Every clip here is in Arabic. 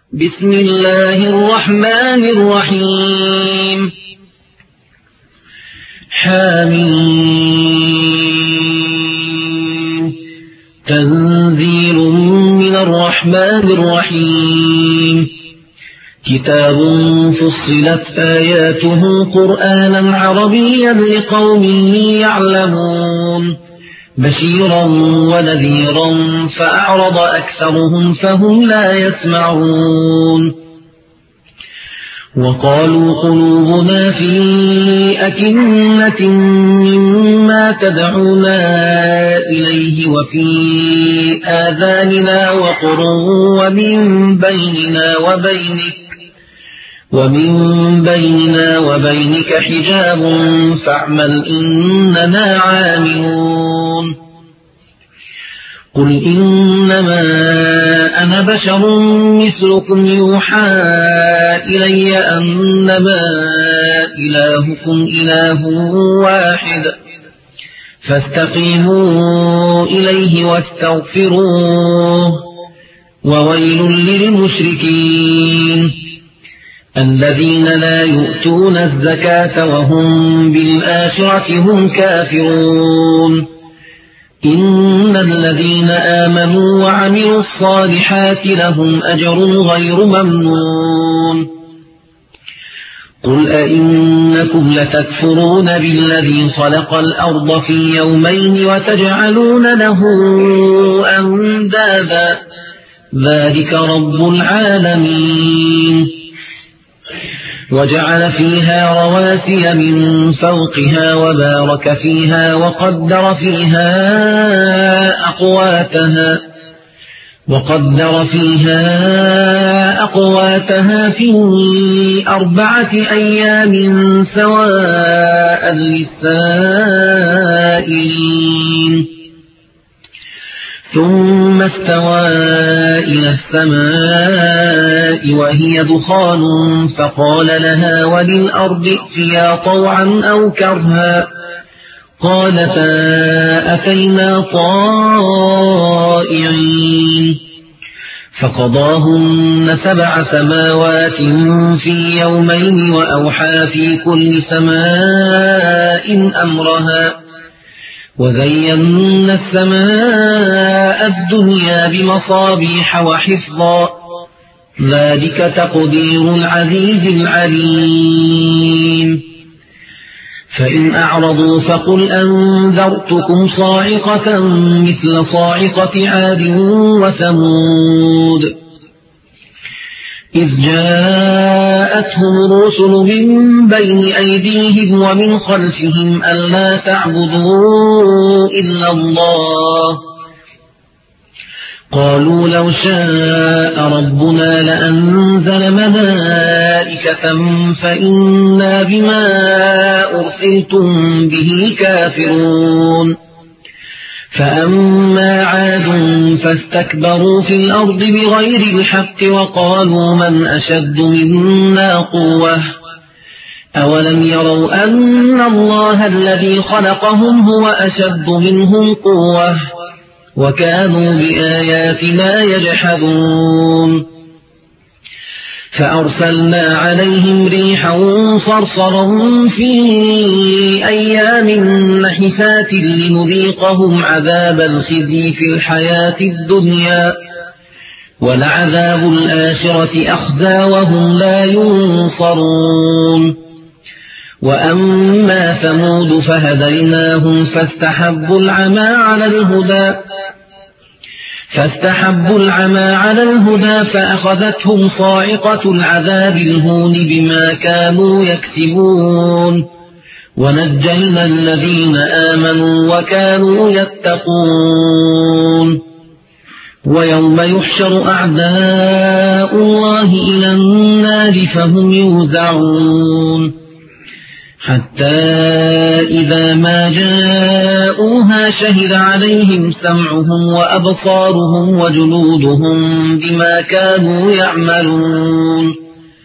بسم الله الرحمن الرحيم حميم تنزيل من الرحمن الرحيم كتاب فصلت آياته قرآنا عربيا لقوم يعلمون بشيرا ونذيرا فأعرض أكثرهم فهم لا يسمعون وقالوا قلوبنا في أكنة مما تدعونا إليه وفي آذاننا وقر ومن بيننا وبينك حجاب فاعمل إننا عاملون قل إنما أنا بشر مثلكم يوحى إلي أنما إلهكم إله واحد فاستقيموا إليه واستغفروه وويل للمشركين الذين لا يؤتون الزكاة وهم بالآخرة هم كافرون إن الذين آمنوا وعملوا الصالحات لهم أجر غير ممنون قل أئنكم لتكفرون بالذي خلق الأرض في يومين وتجعلون له أندادا ذلك رب العالمين وجعل فيها رواسي من فوقها وبارك فيها وقدر فيها أقواتها في 4 أيام سواء للسائلين ثم استوى إلى السماء وهي دخان فقال لها وللأرض ائتيا طوعا أو كرها قالتا أتينا طائعين فقضاهن 7 سماوات في يومين وأوحى في كل سماء أمرها وزينا السماء الدنيا بمصابيح وحفظا ذلك تقدير العزيز العليم فإن أعرضوا فقل أنذرتكم صاعقة مثل صاعقة عاد وثمود إذ جاءتهم الرسل من بين أيديهم ومن خلفهم ألا تعبدوا إلا الله قالوا لو شاء ربنا لأنزل ملائكة فإنا بما أرسلتم به كافرون فأما عاد فاستكبروا في الأرض بغير الحق وقالوا من أشد منا قوة أولم يروا أن الله الذي خلقهم هو أشد منهم قوة وكانوا بآياتنا يجحدون فأرسلنا عليهم ريحا صرصرا في أيام نحسات لنذيقهم عذاب الخزي في الحياة الدنيا ولعذاب الآخرة أخزى وهم لا ينصرون وأما ثمود فهديناهم فاستحبوا العمى على الهدى فأخذتهم صاعقة العذاب الهون بما كانوا يكسبون ونجينا الذين آمنوا وكانوا يتقون ويوم يحشر أعداء الله إلى النار فهم يوزعون حتى إذا ما جاءوها شهد عليهم سمعهم وأبصارهم وجلودهم بما كانوا يعملون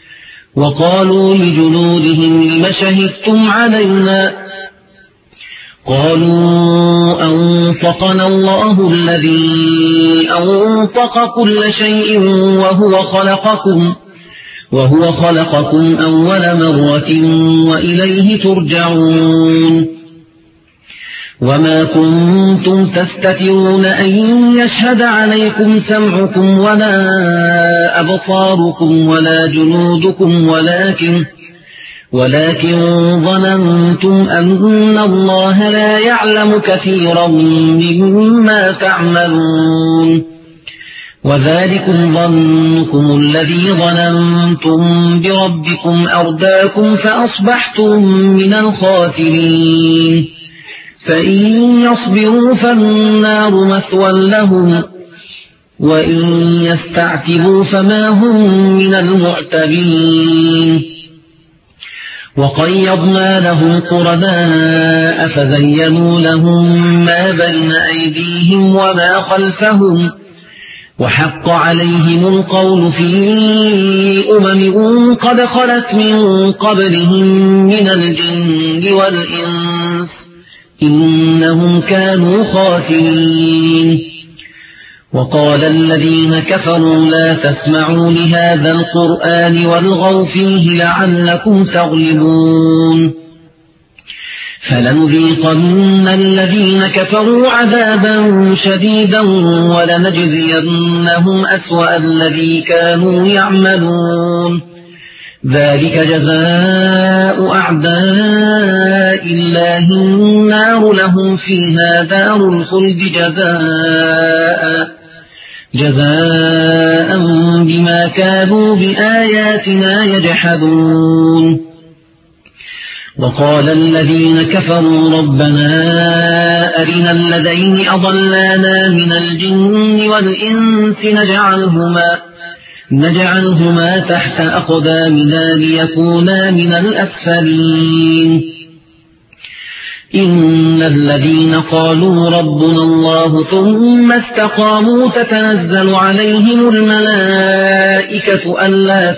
وقالوا لجلودهم لم شهدتم علينا قالوا أنطقنا الله الذي أنطق كل شيء وهو خلقكم أول مرة وإليه ترجعون وما كنتم تستترون أن يشهد عليكم سمعكم ولا أبصاركم ولا جنودكم ولكن ظننتم أن الله لا يعلم كثيرا مما تعملون وذلكم ظنكم الذي ظننتم بربكم أرداكم فأصبحتم من الخاسرين فإن يصبروا فالنار مثوى لهم وإن يستعتبوا فما هم من المعتبين وقيضنا لهم قرناء فزينوا لهم ما بين أيديهم وما خلفهم وحق عليهم القول في قد خلت من قبلهم من الجن والإنس إنهم كانوا خاسرين وقال الذين كفروا لا تسمعوا لهذا القرآن والغوا فيه لعلكم تغلبون فلنذيقن الذين كفروا عذابا شديدا ولنجزينهم أسوأ الذي كانوا يعملون ذلك جزاء أعداء الله النار لهم فيها دار الخلد جزاء بما كانوا بآياتنا يجحدون وقال الذين كفروا ربنا أرنا الذين أضلانا من الجن والإنس نجعلهما تحت أقدامنا ليكونا من الأسفلين إن الذين قالوا ربنا الله ثم استقاموا تتنزل عليهم الملائكة ألا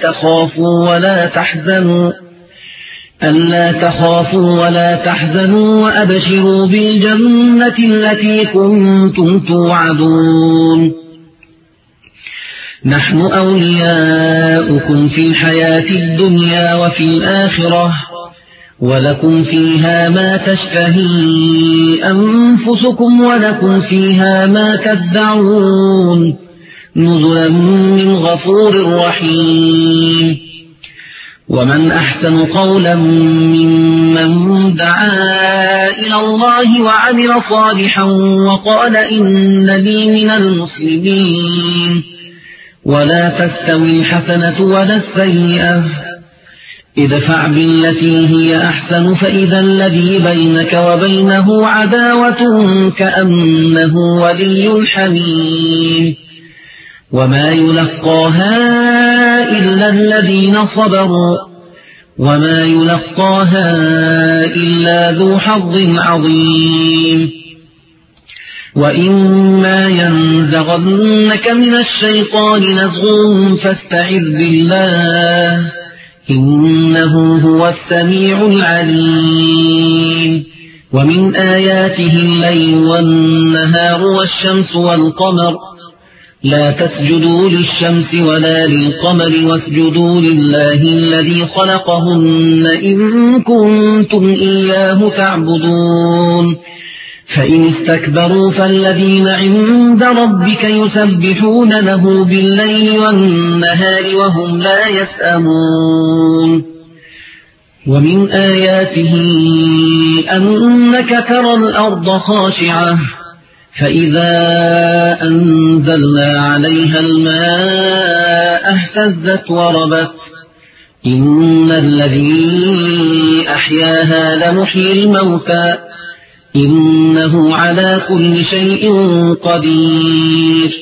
تخافوا ولا تحزنوا وأبشروا بالجنة التي كنتم توعدون نحن أولياؤكم في الحياة الدنيا وفي الآخرة ولكم فيها ما تشتهي أنفسكم ولكم فيها ما تدعون نزلا من غفور رحيم ومن أحسن قولا ممن دعا إلى الله وعمل صالحا وقال إنني من المسلمين ولا تستوي الحسنة ولا السيئة ادفع بالتي هي أحسن فإذا الذي بينك وبينه عداوة كأنه ولي حميم وما يلقاها إلا الذين صبروا وما يلقاها إلا ذو حظ عظيم وإما ينزغنك من الشيطان نزغ فاستعذ بالله إنه هو السميع العليم ومن آياته الليل والنهار والشمس والقمر لا تسجدوا للشمس ولا للقمر واسجدوا لله الذي خلقهن إن كنتم إياه تعبدون فإن استكبروا فالذين عند ربك يسبحون له بالليل والنهار وهم لا يسأمون ومن آياته أنك ترى الأرض خاشعة فإذا أنزلنا عليها الماء اهتزت وربت إن الذي أحياها لمحيي الموتى إنه على كل شيء قدير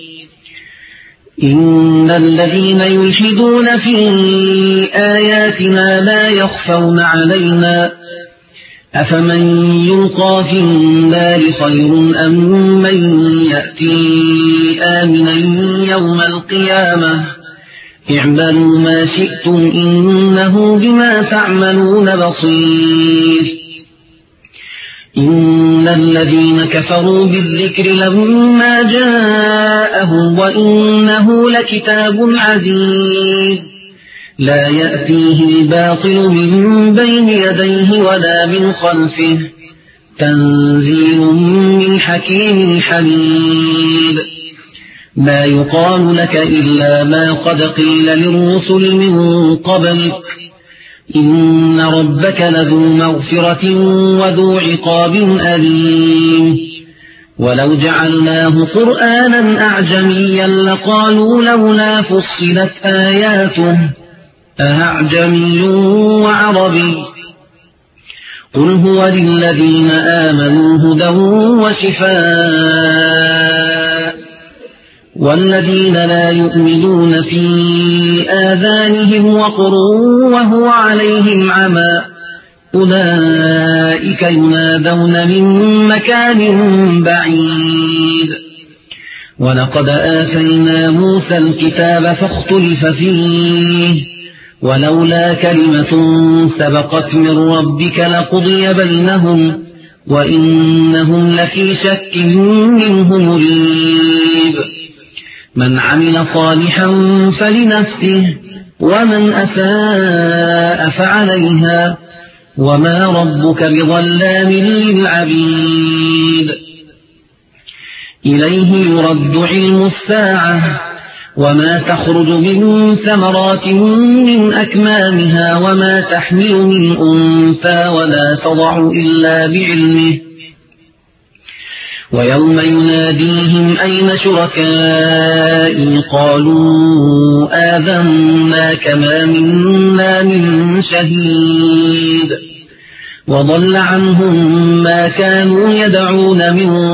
إن الذين يلحدون في آياتنا لا يخفون علينا أفمن يلقى في النار خير أم من يأتي آمنا يوم القيامة اعملوا ما شئتم إنه بما تعملون بصير إن الذين كفروا بالذكر لما جاءهم وإنه لكتاب عزيز لا يأتيه الباطل من بين يديه ولا من خلفه تنزيل من حكيم حميد ما يقال لك إلا ما قد قيل للرسل من قبلك إن ربك لذو مغفرة وذو عقاب أليم ولو جعلناه قرآنا أعجميا لقالوا لولا فصلت آياته أعجمي وعربي قل هو للذين آمنوا هدى وشفاء والذين لا يؤمنون في آذانهم وقر وهو عليهم عمى أولئك ينادون من مكان بعيد ولقد آتينا موسى الكتاب فاختلف فيه ولولا كلمة سبقت من ربك لقضي بينهم وإنهم لفي شك منه مريب من عمل صالحا فلنفسه ومن أساء فعليها وما ربك بظلام للعبيد إليه يرد علم الساعة وما تخرج من ثمرات من أكمامها وما تحمل من أنثى ولا تضع إلا بعلمه ويوم يناديهم أين شركائي قالوا آذناك ما منا من شهيد وضل عنهم ما كانوا يدعون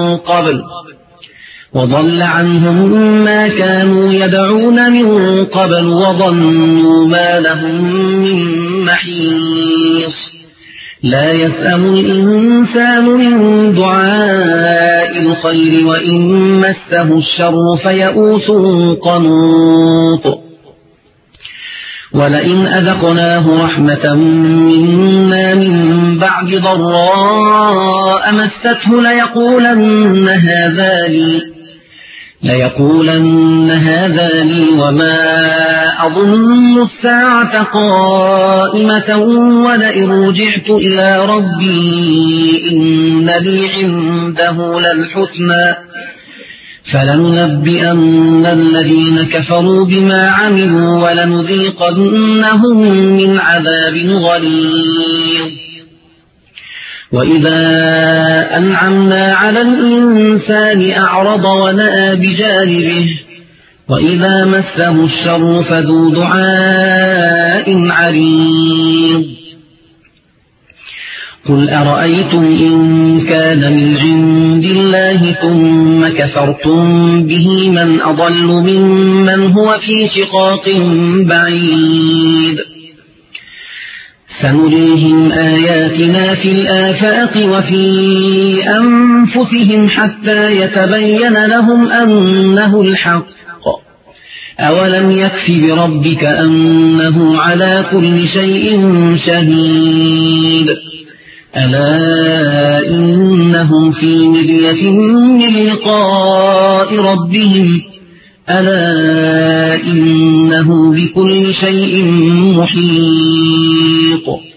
من قبل وظنوا ما لهم من محيص لا يسأم الإنسان من دعاء الخير وإن مسه الشر فيئوس قنوط ولئن أذقناه رحمة منا من بعد ضراء مسته ليقولن هذا لي وما أظن الساعة قائمة ولئن رجعت إلى ربي إن لي عنده للحسنى فلننبئن الذين كفروا بما عملوا ولنذيقنهم من عذاب غليظ وإذا أنعمنا على الإنسان أعرض ونأى بجانبه وإذا مسه الشر فذو دعاء عريض قل أرأيتم إن كان من عند الله ثم كفرتم به من أضل ممن هو في شقاق بعيد سنريهم آياتنا في الآفاق وفي أنفسهم حتى يتبين لهم أنه الحق أولم يكف بربك أنه على كل شيء شهيد ألا إنهم في مرية من لقاء ربهم ألا إنه بكل شيء محيط